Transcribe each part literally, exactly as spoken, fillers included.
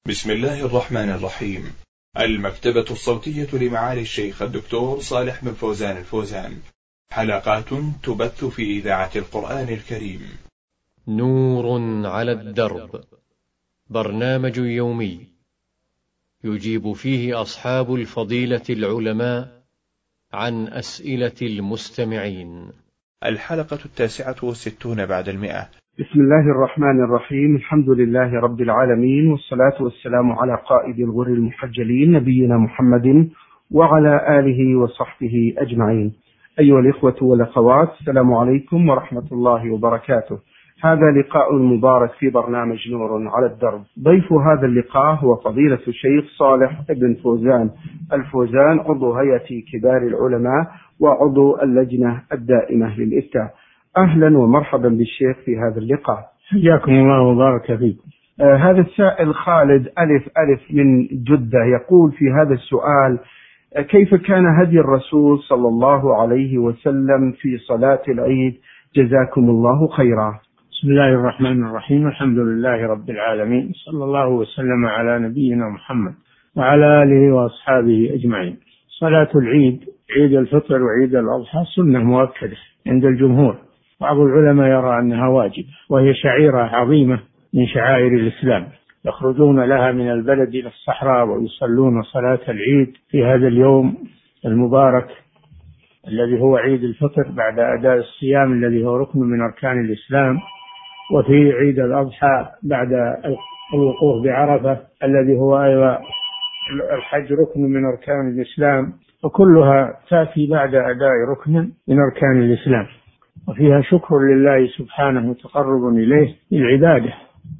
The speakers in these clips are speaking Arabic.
بسم الله الرحمن الرحيم. المكتبة الصوتية لمعالي الشيخ الدكتور صالح بن فوزان الفوزان، حلقات تبث في إذاعة القرآن الكريم. نور على الدرب، برنامج يومي يجيب فيه أصحاب الفضيلة العلماء عن أسئلة المستمعين. الحلقة التاسعة والستون بعد المئة. بسم الله الرحمن الرحيم. الحمد لله رب العالمين، والصلاة والسلام على قائد الغر المحجلين نبينا محمد وعلى آله وصحبه أجمعين. أيها الإخوة والأخوات، السلام عليكم ورحمة الله وبركاته. هذا لقاء مبارك في برنامج نور على الدرب. ضيف هذا اللقاء هو فضيلة الشيخ صالح بن فوزان الفوزان، عضو هيئة كبار العلماء وعضو اللجنة الدائمة للإفتاء. أهلا ومرحبا بالشيخ في هذا اللقاء. حياكم الله وبارك فيكم. آه هذا السائل خالد ألف ألف من جدة يقول في هذا السؤال: آه كيف كان هدي الرسول صلى الله عليه وسلم في صلاة العيد؟ جزاكم الله خيرا. بسم الله الرحمن الرحيم. الحمد لله رب العالمين، صلى الله وسلم على نبينا محمد وعلى آله وأصحابه أجمعين. صلاة العيد، عيد الفطر وعيد الأضحى، سنة مؤكدة عند الجمهور. بعض العلماء يرى أنها واجبة، وهي شعيرة عظيمة من شعائر الإسلام، يخرجون لها من البلد إلى الصحراء ويصلون صلاة العيد في هذا اليوم المبارك الذي هو عيد الفطر بعد أداء الصيام الذي هو ركن من أركان الإسلام، وفي عيد الأضحى بعد الوقوف بعرفة الذي هو أيضا الحج ركن من أركان الإسلام، وكلها تأتي بعد أداء ركن من أركان الإسلام، وفيها شكر لله سبحانه وتقرب إليه بالعبادة.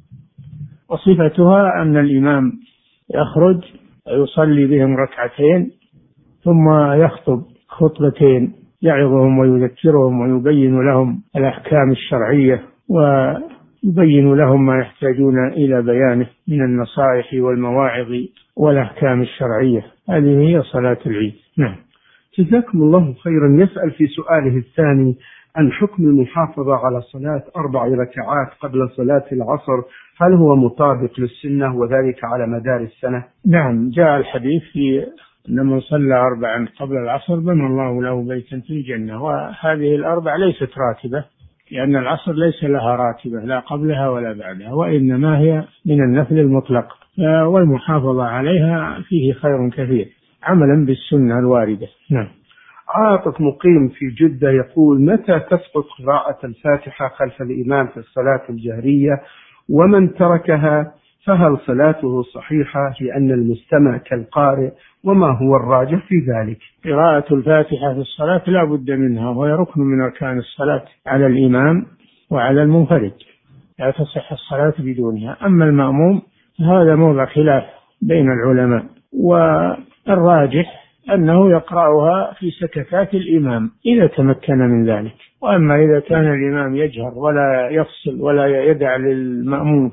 وصفتها أن الإمام يخرج ويصلي بهم ركعتين ثم يخطب خطبتين يعظهم ويذكرهم ويبين لهم الأحكام الشرعية ويبين لهم ما يحتاجون إلى بيانه من النصائح والمواعظ والأحكام الشرعية. هذه هي صلاة العيد. نعم. جزاكم الله خيرا. يسأل في سؤاله الثاني عن حكم المحافظة على صلاة أربع ركعات قبل صلاة العصر، هل هو مطابق للسنة وذلك على مدار السنة؟ نعم، جاء الحديث في أن من صلى أربعا قبل العصر بنى الله له بيتا في الجنة، وهذه الأربع ليست راتبة، لأن العصر ليس لها راتبة لا قبلها ولا بعدها، وإنما هي من النفل المطلق، والمحافظة عليها فيه خير كثير عملا بالسنة الواردة. نعم. عاطف مقيم في جدة يقول: متى تسقط قراءة الفاتحة خلف الإمام في الصلاة الجهرية؟ ومن تركها فهل صلاته صحيحة لأن المستمع كالقارئ؟ وما هو الراجح في ذلك؟ قراءة الفاتحة في الصلاة لا بد منها، وهي ركن من أركان الصلاة على الإمام وعلى المنفرد، لا تصح الصلاة بدونها. أما المأموم هذا موضع خلاف بين العلماء، والراجح أنه يقرأها في سكتات الإمام إذا تمكن من ذلك. وأما إذا كان الإمام يجهر ولا يفصل ولا يدع للمأموم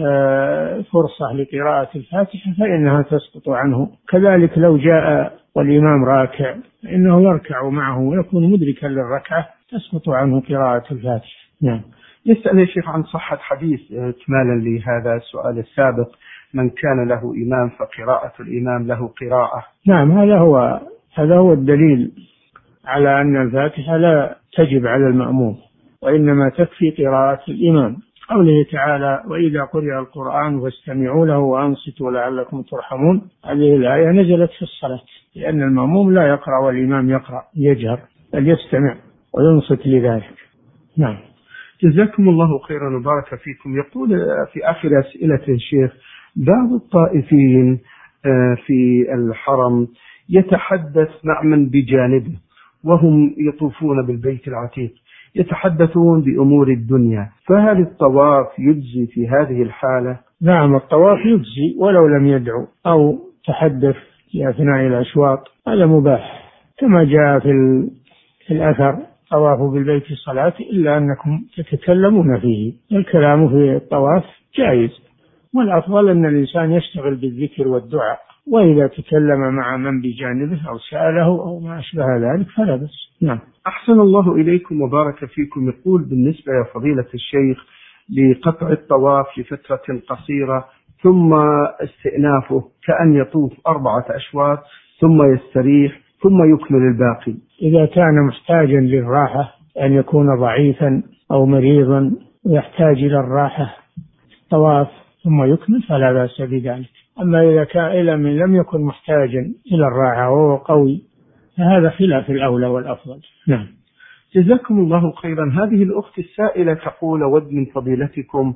فرصة لقراءة الفاتحة فإنها تسقط عنه. كذلك لو جاء والإمام راكع فإنه يركع معه ويكون مدركا للركعة، تسقط عنه قراءة الفاتحة. نعم. يسأل يا شيخ عن صحة حديث إكمالا لهذا السؤال السابق: من كان له إمام فقراءة الإمام له قراءة. نعم، هذا هو هذا هو الدليل على أن الفاتحة لا تجب على المأموم، وإنما تكفي قراءة الإمام. قوله تعالى: وإذا قرئ القرآن فاستمعوا له وأنصتوا لعلكم ترحمون. هذه الآية نزلت في الصلاة، لأن المأموم لا يقرأ والإمام يقرأ يجهر، بل يستمع وينصت لذلك. نعم. جزاكم الله خيرا وبارك فيكم. يقول في آخر أسئلة الشيخ: بعض الطائفين في الحرم يتحدث مع من بجانبه وهم يطوفون بالبيت العتيق، يتحدثون بأمور الدنيا، فهل الطواف يجزي في هذه الحالة؟ نعم، الطواف يجزي ولو لم يدعو أو تحدث في أثناء الأشواط، هذا مباح كما جاء في الأثر: طواف بالبيت صلاة إلا أنكم تتكلمون فيه. الكلام في الطواف جائز، والأفضل أن الإنسان يشتغل بالذكر والدعاء، وإذا تكلم مع من بجانبه أو سأله أو ما أشبه ذلك فلا بأس. نعم. أحسن الله إليكم وبارك فيكم. يقول: بالنسبة يا فضيلة الشيخ لقطع الطواف لفترة قصيرة ثم استئنافه كأن يطوف أربعة أشواط ثم يستريح ثم يكمل الباقي. إذا كان محتاجا للراحة أن يكون ضعيفا أو مريضا ويحتاج إلى الراحة طواف ثم يكمل فلا بأس بذلك. أما إذا كان إلى من لم يكن محتاجا إلى الراحة وهو قوي فهذا خلاف الأولى والأفضل. نعم. جزاكم الله خيرا. هذه الأخت السائلة تقول: أود من فضيلتكم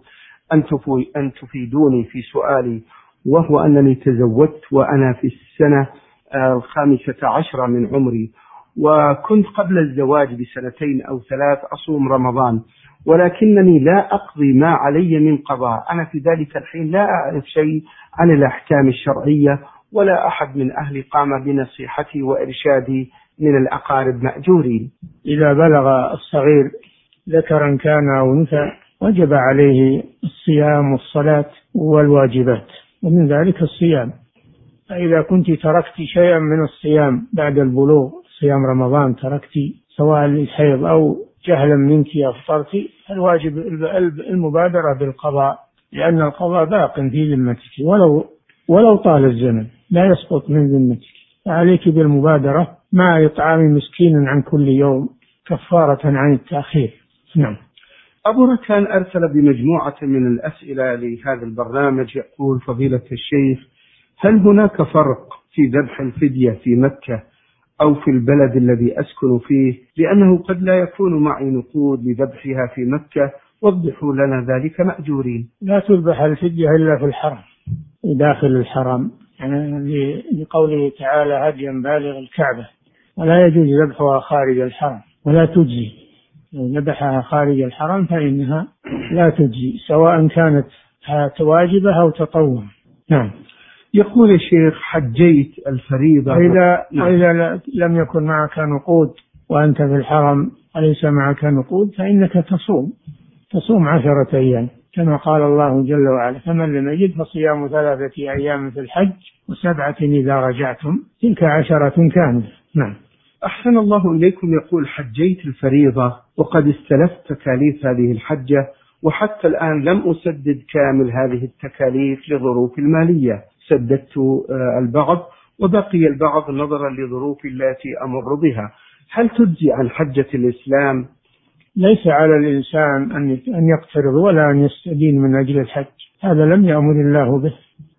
أن تفيدوني في سؤالي، وهو أنني تزوجت وأنا في السنة الخامسة عشرة من عمري، وكنت قبل الزواج بسنتين أو ثلاث أصوم رمضان، ولكنني لا أقضي ما علي من قضاء. أنا في ذلك الحين لا أعرف شيء عن الأحكام الشرعية، ولا أحد من أهلي قام بنصيحتي وإرشادي من الأقارب مأجورين. إذا بلغ الصغير ذكرا كان أو أنثى وجب عليه الصيام والصلاة والواجبات، ومن ذلك الصيام. فإذا كنت تركت شيئا من الصيام بعد البلوغ، صيام رمضان تركت سواء للحيض أو جهلا منك أفطرت، الواجب المبادرة بالقضاء، لأن القضاء باق في ذمتك ولو ولو طال الزمن لا يسقط من ذمتك، فعليك بالمبادرة مع إطعام مسكين عن كل يوم كفارة عن التأخير. نعم. أبو ركان أرسل بمجموعة من الأسئلة لهذا البرنامج، يقول: فضيلة الشيخ، هل هناك فرق في ذبح الفدية في مكة أو في البلد الذي أسكن فيه؟ لأنه قد لا يكون معي نقود لذبحها في مكة، وضحوا لنا ذلك مأجورين. لا تذبح الفدية إلا في الحرم، داخل الحرم، يعني لقوله تعالى: هديا بالغ الكعبة، ولا يجوز ذبحها خارج الحرم ولا تجزي. لو ذبحها خارج الحرم فإنها لا تجزي، سواء كانت واجبة أو تطوع. نعم. يقول الشيخ: حجيت الفريضة وإذا, نعم. وإذا لم يكن معك نقود وأنت في الحرم وليس معك نقود فإنك تصوم تصوم عشرة أيام كما قال الله جل وعلا: فمن لم يجد فصيام ثلاثة أيام في الحج وسبعة إذا رجعتم تلك عشرة كاملة. نعم. أحسن الله إليكم. يقول: حجيت الفريضة وقد استلفت تكاليف هذه الحجة، وحتى الآن لم أسدد كامل هذه التكاليف لظروف المالية، سددت البعض وبقي البعض نظرا لظروف التي أمر بها، هل تجزي عن حجة الإسلام؟ ليس على الإنسان أن يقترض ولا أن يستدين من أجل الحج، هذا لم يأمر الله به،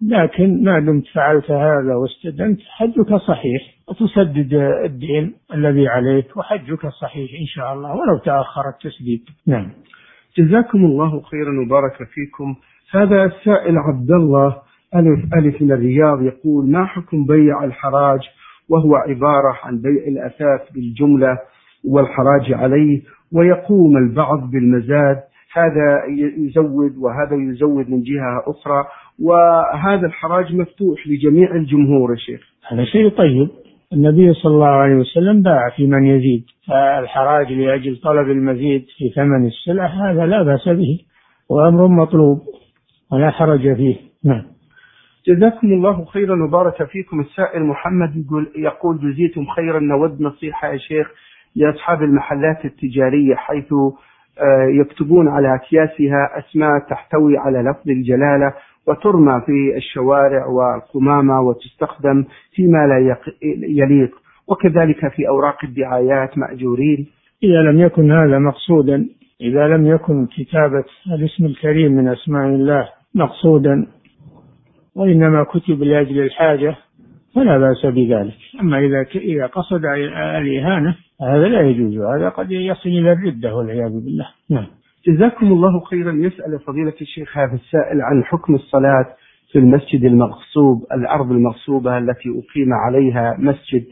لكن ما دمت فعلت هذا واستدنت حجك صحيح وتسدد الدين الذي عليك، وحجك صحيح إن شاء الله ولو تأخر التسديد. نعم. جزاكم الله خيرا وبارك فيكم. هذا السائل عبد الله ألف ألف من الرياض يقول: ما حكم بيع الحراج وهو عبارة عن بيع الأثاث بالجملة والحراج عليه، ويقوم البعض بالمزاد، هذا يزود وهذا يزود من جهة أخرى، وهذا الحراج مفتوح لجميع الجمهور؟ الشيخ، هذا شيء طيب. النبي صلى الله عليه وسلم باع في من يزيد، فالحراج لأجل طلب المزيد في ثمن السلعة هذا لا بأس به وأمر مطلوب ولا حرج فيه. نعم. جزاكم الله خيرا وبارك فيكم. السائل محمد يقول, يقول جزيتم خيرا، نود نصيحة يا شيخ لأصحاب المحلات التجارية، حيث يكتبون على أكياسها أسماء تحتوي على لفظ الجلالة وترمى في الشوارع والقمامة وتستخدم فيما لا يليق، وكذلك في أوراق الدعايات مأجورين. إذا لم يكن هذا مقصودا، إذا لم يكن كتابة الاسم الكريم من أسماء الله مقصودا وإنما كتب لأجل الحاجة فلا بأس بذلك. أما إذا إذا قصد الإهانة هذا لا يجوز، هذا قد يصل إلى الردة والعياذ بالله. نعم. جزاكم الله خيرا. يسأل فضيلة الشيخ هذا السائل عن حكم الصلاة في المسجد المغصوب، الأرض المغصوبة التي أقيم عليها مسجد.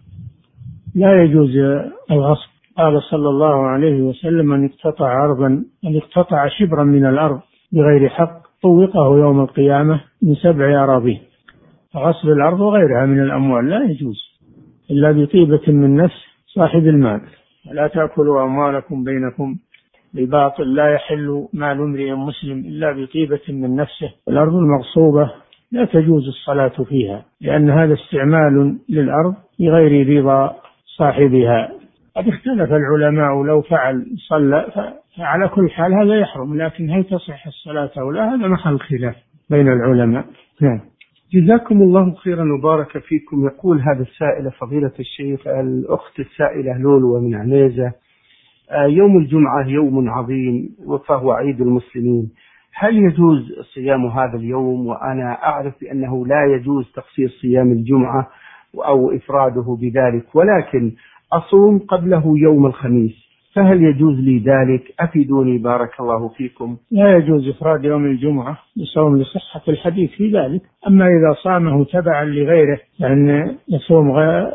لا يجوز الغصب. قال صلى الله عليه وسلم: من اقتطع أرضا من اقتطع شبرا من الأرض بغير حق طوقه يوم القيامة من سبع أراضين. فغصب الأرض وغيرها من الأموال لا يجوز إلا بطيبة من نفس صاحب المال. ولا تأكلوا أموالكم بينكم بالباطل، لا يحل مال امرئ مسلم إلا بطيبة من نفسه. الأرض المغصوبة لا تجوز الصلاة فيها، لأن هذا استعمال للأرض بغير رضا صاحبها. قد اختلف العلماء لو فعل صلى، فعلى كل حال هذا يحرم، لكن هل تصح الصلاة أو لا هذا محل خلاف. بين العلماء. نعم. جزاكم الله خيرا وبارك فيكم. يقول هذا السائل فضيلة الشيخ، الأخت السائلة لولو من عنيزة، يوم الجمعة يوم عظيم فهو عيد المسلمين، هل يجوز صيام هذا اليوم؟ وأنا أعرف بأنه لا يجوز تخصيص صيام الجمعة أو إفراده بذلك، ولكن أصوم قبله يوم الخميس، فهل يجوز لي ذلك؟ أفيدوني بارك الله فيكم. لا يجوز إفراد يوم الجمعة بصوم لصحة الحديث في ذلك. أما إذا صامه تبعا لغيره، لأن يصوم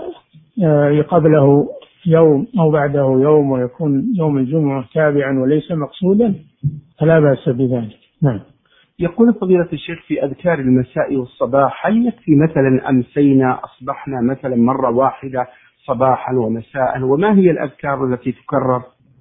قبله يوم أو بعده يوم ويكون يوم الجمعة تابعا وليس مقصودا فلا بأس بذلك. نعم. يقول فضيلة الشيخ في أذكار المساء والصباح، هل يكفي مثلا أمسينا أصبحنا مثلا مرة واحدة صباحا ومساء؟ وما هي الأذكار التي تكرر؟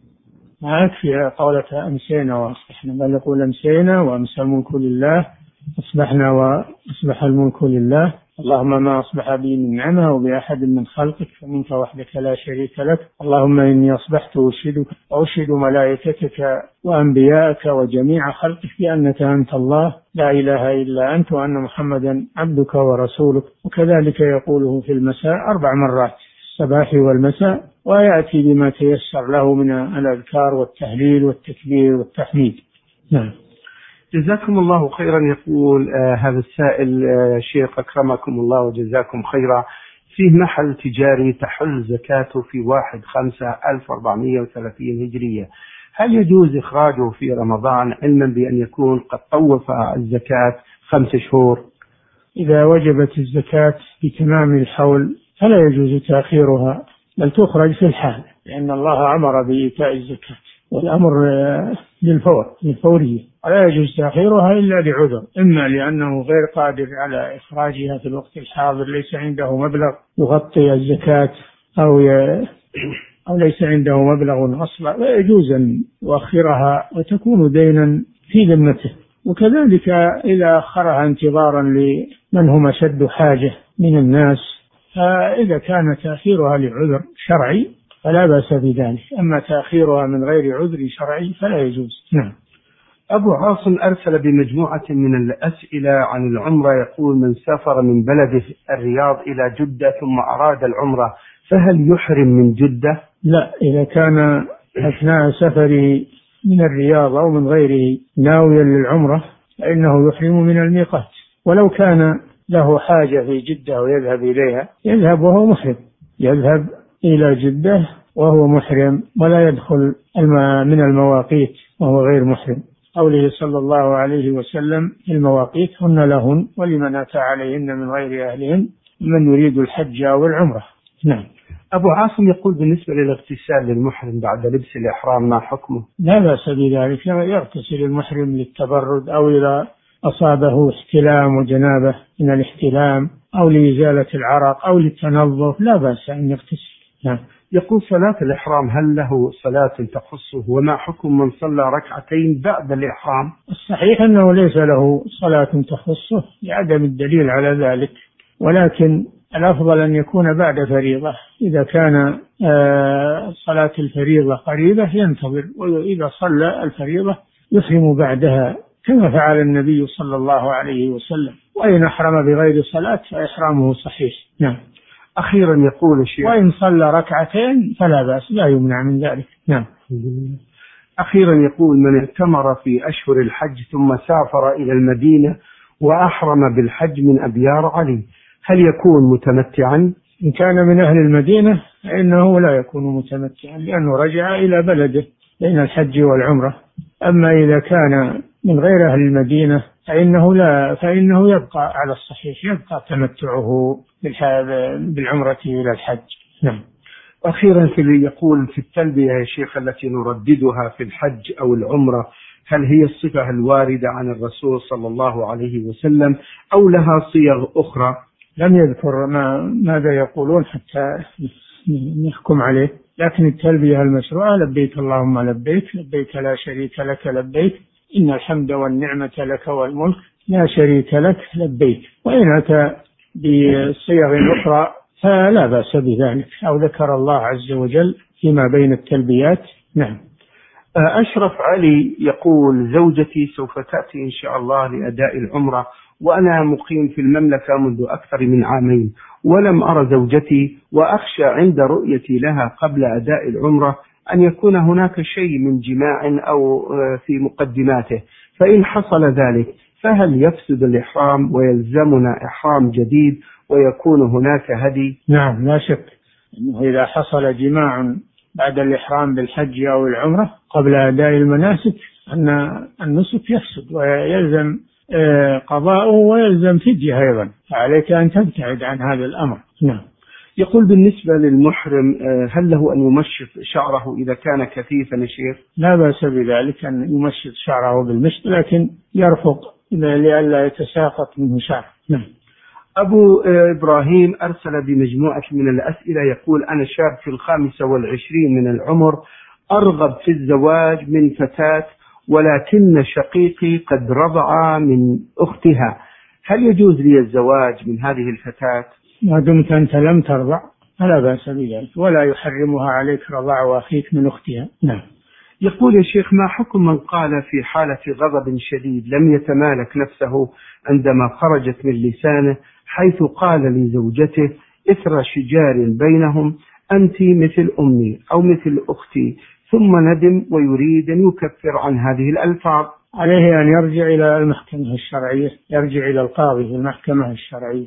ما يكفي قولة أمسينا وأصبحنا، بل يقول أمسينا وأمسى الملك لله، أصبحنا وأصبح الملك لله، اللهم ما أصبح بي من نعمة وبأحد من خلقك فمنك وحدك لا شريك لك، اللهم إني أصبحت أشهدك وأشهد ملائكتك وأنبياءك وجميع خلقك بأنك أنت الله لا إله إلا أنت وأن محمدا عبدك ورسولك. وكذلك يقوله في المساء أربع مرات الصباح والمساء، ويأتي بما تيسر له من الأذكار والتهليل والتكبير والتحميد. نعم. جزاكم الله خيرا. يقول آه هذا السائل، آه شيخ أكرمكم الله وجزاكم خيرا، فيه محل تجاري تحل زكاته في واحد خمسة ألف وأربعمائة وثلاثين هجرية، هل يجوز إخراجه في رمضان علما بأن يكون قد طوف الزكاة خمس شهور؟ إذا وجبت الزكاة بتمام الحول فلا يجوز تأخيرها، بل تخرج في الحال، لأن الله أمر بإيتاء الزكاة والأمر للفور للفورية، ولا يجوز تأخيرها إلا لعذر، إما لأنه غير قادر على إخراجها في الوقت الحاضر، ليس عنده مبلغ يغطي الزكاة، أو ي... أو ليس عنده مبلغ أصلا، لا يجوز أن يؤخرها وتكون دينا في ذمته. وكذلك إذا أخرها انتظارا لمن هم أشد حاجة من الناس، فإذا كان تأخيرها لعذر شرعي فلا بأس بذلك، أما تأخيرها من غير عذر شرعي فلا يجوز. نعم. أبو عاصم أرسل بمجموعة من الأسئلة عن العمرة، يقول من سافر من بلده الرياض إلى جدة ثم أراد العمرة فهل يحرم من جدة؟ لا، إذا كان أثناء سفره من الرياض أو من غيره ناويا للعمرة فإنه يحرم من الميقات، ولو كان له حاجة في جدة ويذهب إليها يذهب وهو محرم، يذهب إلى جدة وهو محرم، ولا يدخل من المواقيت وهو غير محرم. قوله صلى الله عليه وسلم المواقيت هن لهن ولمن أتى عليهن من غير أهلهن من يريد الحج أو العمرة. نعم. أبو عاصم يقول بالنسبة للاغتسال للمحرم بعد لبس الإحرام ما حكمه؟ لا بأس بذلك، يغتسل المحرم للتبرد أو إذا أصابه احتلام وجنابه من الاحتلام أو لإزالة العرق أو للتنظف، لا بأس أن يغتسل. نعم. يقول صلاة الإحرام هل له صلاة تخصه؟ وما حكم من صلى ركعتين بعد الإحرام؟ الصحيح أنه ليس له صلاة تخصه لعدم الدليل على ذلك، ولكن الأفضل أن يكون بعد فريضة، إذا كان صلاة الفريضة قريبة ينتظر، وإذا صلى الفريضة يحرم بعدها كما فعل النبي صلى الله عليه وسلم، وإن أحرم بغير صلاة فإحرامه صحيح. نعم. أخيرا يقول الشيخ وإن صلى ركعتين فلا بأس، لا يمنع من ذلك. نعم. أخيرا يقول من اعتمر في أشهر الحج ثم سافر إلى المدينة وأحرم بالحج من أبيار علي هل يكون متمتعا؟ إن كان من أهل المدينة فإنه لا يكون متمتعا لأنه رجع إلى بلده بين الحج والعمرة. أما إذا كان من غير أهل المدينة فإنه لا فإنه يبقى على الصحيح، يبقى تمتعه بالعمرة إلى الحج. نعم. أخيرا في يقول في التلبية يا شيخ التي نرددها في الحج أو العمرة هل هي الصفة الواردة عن الرسول صلى الله عليه وسلم أو لها صيغ أخرى؟ لم يذكر ما ماذا يقولون حتى نحكم عليه، لكن التلبية المشروعة لبيك اللهم لبيك لبيك لا شريك لك لبيك إن الحمد والنعمة لك والملك لا شريك لك لبيك. وإن أتى بصيغ أخرى فلا بأس بذلك، أو ذكر الله عز وجل فيما بين التلبيات. نعم. أشرف علي يقول: زوجتي سوف تأتي إن شاء الله لأداء العمرة، وأنا مقيم في المملكة منذ أكثر من عامين، ولم أرى زوجتي، وأخشى عند رؤيتي لها قبل أداء العمرة أن يكون هناك شيء من جماع أو في مقدماته، فإن حصل ذلك فهل يفسد الإحرام ويلزمنا إحرام جديد ويكون هناك هدي؟ نعم، لا شك أنه إذا حصل جماع بعد الإحرام بالحج أو العمرة قبل أداء المناسك أن النسك يفسد ويلزم قضاءه ويلزم فدية أيضا، فعليك أن تبتعد عن هذا الأمر. نعم. يقول: بالنسبة للمحرم هل له أن يمشط شعره إذا كان كثيفا يا شيخ؟ لا بأس بذلك أن يمشط شعره بالمشط، لكن يرفق لئلا يتساقط منه شعر. نعم. أبو إبراهيم أرسل بمجموعة من الأسئلة، يقول: أنا شاب في الخامسة والعشرين من العمر، أرغب في الزواج من فتاة، ولكن شقيقي قد رضع من أختها، هل يجوز لي الزواج من هذه الفتاة؟ ما دمت أنت لم ترضع فلا بأس بذلك، ولا يحرمها عليك رضاع أخيك من أختها. نعم. يقول: يا شيخ، ما حكم من قال في حالة غضب شديد لم يتمالك نفسه عندما خرجت من لسانه، حيث قال لزوجته إثر شجار بينهم: أنت مثل أمي أو مثل أختي، ثم ندم ويريد أن يكفر عن هذه الألفاظ؟ عليه أن يرجع إلى المحكمة الشرعية، يرجع إلى القاضي في المحكمة الشرعية.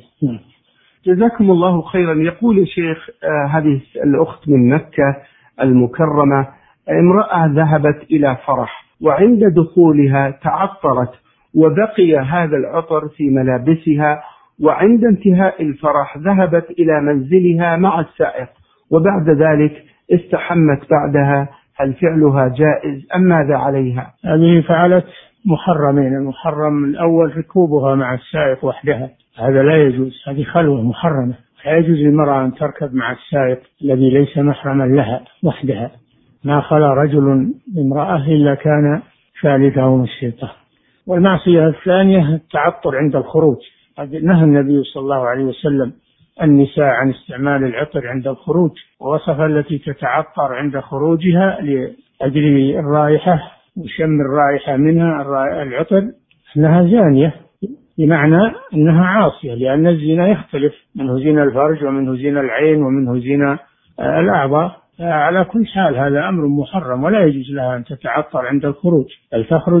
جزاكم الله خيرا. يقول يا شيخ: آه هذه الأخت من مكة المكرمة، امرأة ذهبت إلى فرح، وعند دخولها تعطرت وبقي هذا العطر في ملابسها، وعند انتهاء الفرح ذهبت إلى منزلها مع السائق، وبعد ذلك استحمت بعدها، هل فعلها جائز أم ماذا عليها؟ هذه فعلت محرمين، المحرم الأول ركوبها مع السائق وحدها، هذا لا يجوز، هذه خلوة محرمة، لا يجوز للمرأة أن تركب مع السائق الذي ليس محرما لها وحدها، ما خلا رجل امرأة إلا كان ثالثهم الشيطان. والمعصية الثانية التعطر عند الخروج، نهى النبي صلى الله عليه وسلم النساء عن استعمال العطر عند الخروج، ووصف التي تتعطر عند خروجها لأجل الرائحة وشم الرائحة منها العطر أنها زانية، بمعنى أنها عاصية، لأن الزنا يختلف، منه زنا الفرج ومنه زنا العين ومنه زنا الأعضاء. على كل حال هذا أمر محرم، ولا يجوز لها أن تتعطر عند الخروج، بل تخرج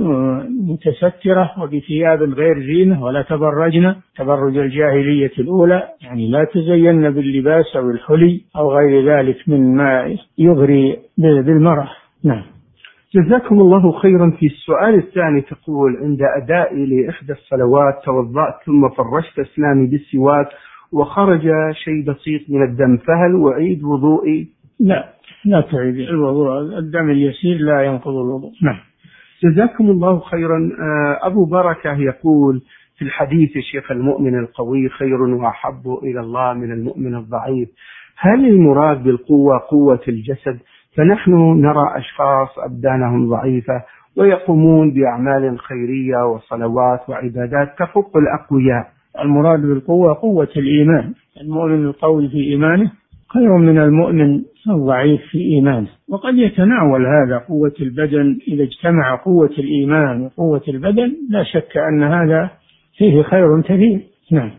متسترة وبثياب غير زينة، ولا تبرجن تبرج الجاهلية الأولى، يعني لا تزين باللباس أو الحلي أو غير ذلك مما يغري بالمرأة. نعم. جزاكم الله خيرا. في السؤال الثاني تقول: عند أدائي لإحدى الصلوات توضأت ثم فرشت أسناني بالسواك وخرج شيء بسيط من الدم، فهل أعيد وضوئي؟ لا، لا تعيد الوضوء، الدم اليسير لا ينقض الوضوء. نعم. جزاكم الله خيرا. أبو بركة يقول: في الحديث الشيخ المؤمن القوي خير وأحب إلى الله من المؤمن الضعيف، هل المراد بالقوة قوة الجسد؟ فنحن نرى أشخاص أبدانهم ضعيفة ويقومون بأعمال خيرية وصلوات وعبادات تفوق الأقوياء. المراد بالقوة قوة الإيمان، المؤمن القوي في إيمانه خير من المؤمن الضعيف في إيمانه، وقد يتناول هذا قوة البدن، إذا اجتمع قوة الإيمان وقوة البدن لا شك أن هذا فيه خير كثير. نعم.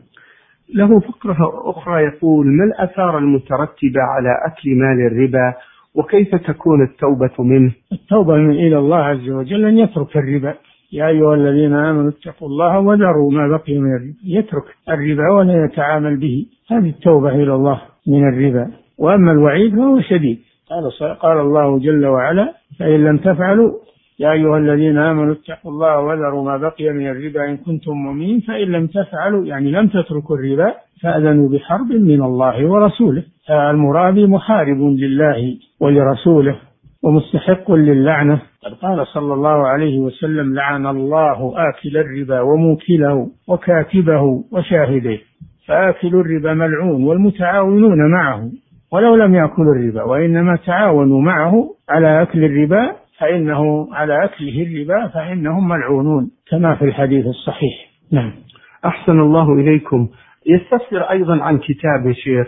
له فقرة أخرى يقول: ما الآثار المترتبة على أكل مال الربا، وكيف تكون التوبة منه؟ التوبة من إلى الله عز وجل أن يترك الربا، يا أيها الذين آمنوا اتقوا الله وذروا ما بقي من الربا، يترك الربا ولا يتعامل به، هذه التوبة إلى الله من الربا. وأما الوعيد فهو شديد، قال, قال الله جل وعلا: فإن لم تفعلوا يا أيها الذين آمنوا اتقوا الله وذروا ما بقي من الربا إن كنتم مؤمنين، فإن لم تفعلوا يعني لم تتركوا الربا فأذنوا بحرب من الله ورسوله. المراد محارب لله ولرسوله ومستحق للعنة. قد قال صلى الله عليه وسلم: لعن الله آكل الربا وموكله وكاتبه وشاهديه، فآكل الربا ملعون والمتعاونون معه ولو لم يأكلوا الربا، وإنما تعاونوا معه على أكل الربا فإنه على أكله الربا فإنهم ملعونون، كما في الحديث الصحيح. نعم. أحسن الله إليكم. يستفسر أيضا عن كتاب يا شيخ،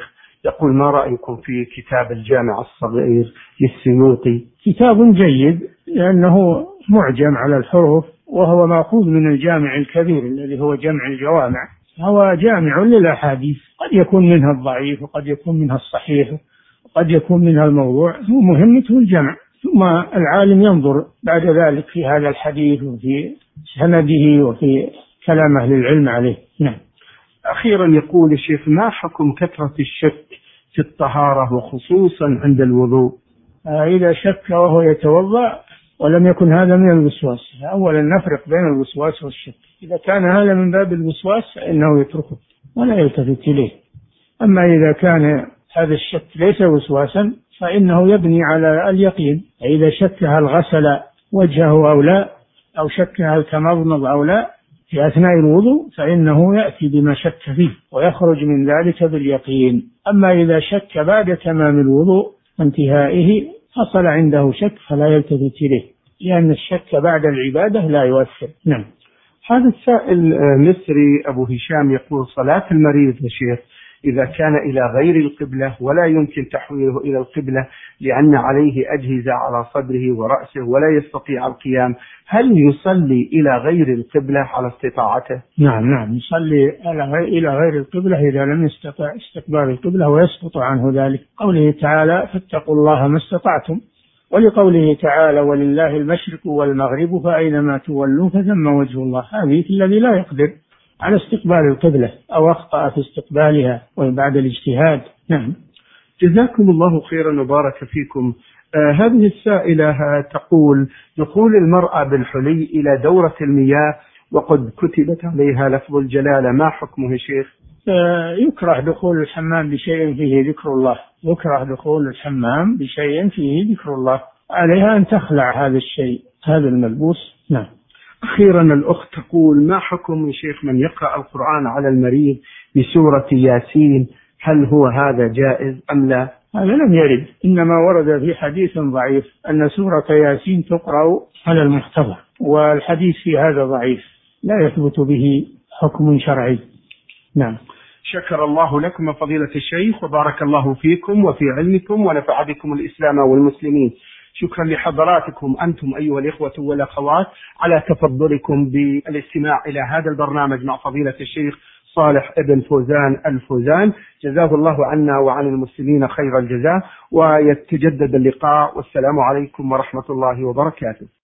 يقول: ما رأيكم في كتاب الجامع الصغير للسيوطي؟ كتاب جيد لأنه معجم على الحروف، وهو مأخوذ من الجامع الكبير الذي هو جمع الجوامع، هو جامع للأحاديث، قد يكون منها الضعيف وقد يكون منها الصحيح وقد يكون منها الموضوع، هو مهمته الجمع، ثم العالم ينظر بعد ذلك في هذا الحديث وفي سنده وفي كلام أهل العلم عليه. نعم. أخيرا يقول الشيخ: ما حكم كثرة الشك في الطهارة وخصوصا عند الوضوء؟ إذا شك وهو يتوضأ ولم يكن هذا من الوسواس، أولا نفرق بين الوسواس والشك، إذا كان هذا من باب الوسواس فإنه يتركه ولا يلتفت إليه، أما إذا كان هذا الشك ليس وسواسا فإنه يبني على اليقين، إذا شك هل غسل وجهه أو لا، أو شك هل تمضمض أو لا في أثناء الوضوء، فإنه يأتي بما شك فيه ويخرج من ذلك باليقين. أما إذا شك بعد تمام الوضوء وانتهائه حصل عنده شك فلا يلتفت إليه، لأن الشك بعد العبادة لا يؤثر. نعم. هذا السائل مصري أبو هشام يقول: صلاة المريض يا شيخ إذا كان إلى غير القبلة ولا يمكن تحويله إلى القبلة لأن عليه أجهزة على صدره ورأسه ولا يستطيع القيام، هل يصلي إلى غير القبلة على استطاعته؟ نعم نعم يصلي إلى غير القبلة إذا لم يستطع استقبال القبلة ويسقط عنه ذلك، قوله تعالى: فاتقوا الله ما استطعتم، ولقوله تعالى: ولله المشرق والمغرب فأينما تولوا فثم وجه الله، هذه الذي لا يقدر على استقبال القبلة أو أخطأ في استقبالها وبعد الاجتهاد. نعم. جزاكم الله خيرا وبارك فيكم. آه هذه السائلة تقول: دخول المرأة بالحلي إلى دورة المياه وقد كتبت عليها لفظ الجلالة، ما حكمه شيخ؟ آه يكره دخول الحمام بشيء فيه ذكر الله، يكره دخول الحمام بشيء فيه ذكر الله، عليها أن تخلع هذا الشيء هذا الملبوس. نعم. أخيرا الأخت تقول: ما حكم يا شيخ من يقرأ القرآن على المريض بسورة ياسين، هل هو هذا جائز أم لا؟ هذا لم يرد، إنما ورد في حديث ضعيف أن سورة ياسين تقرأ على المحتضر، والحديث في هذا ضعيف لا يثبت به حكم شرعي. نعم. شكر الله لكم فضيلة الشيخ وبارك الله فيكم وفي علمكم ونفع بكم الإسلام والمسلمين. شكرا لحضراتكم أنتم أيها الإخوة والأخوات على تفضلكم بالاستماع إلى هذا البرنامج مع فضيلة الشيخ صالح ابن فوزان الفوزان، جزاه الله عنا وعن المسلمين خير الجزاء، ويتجدد اللقاء، والسلام عليكم ورحمة الله وبركاته.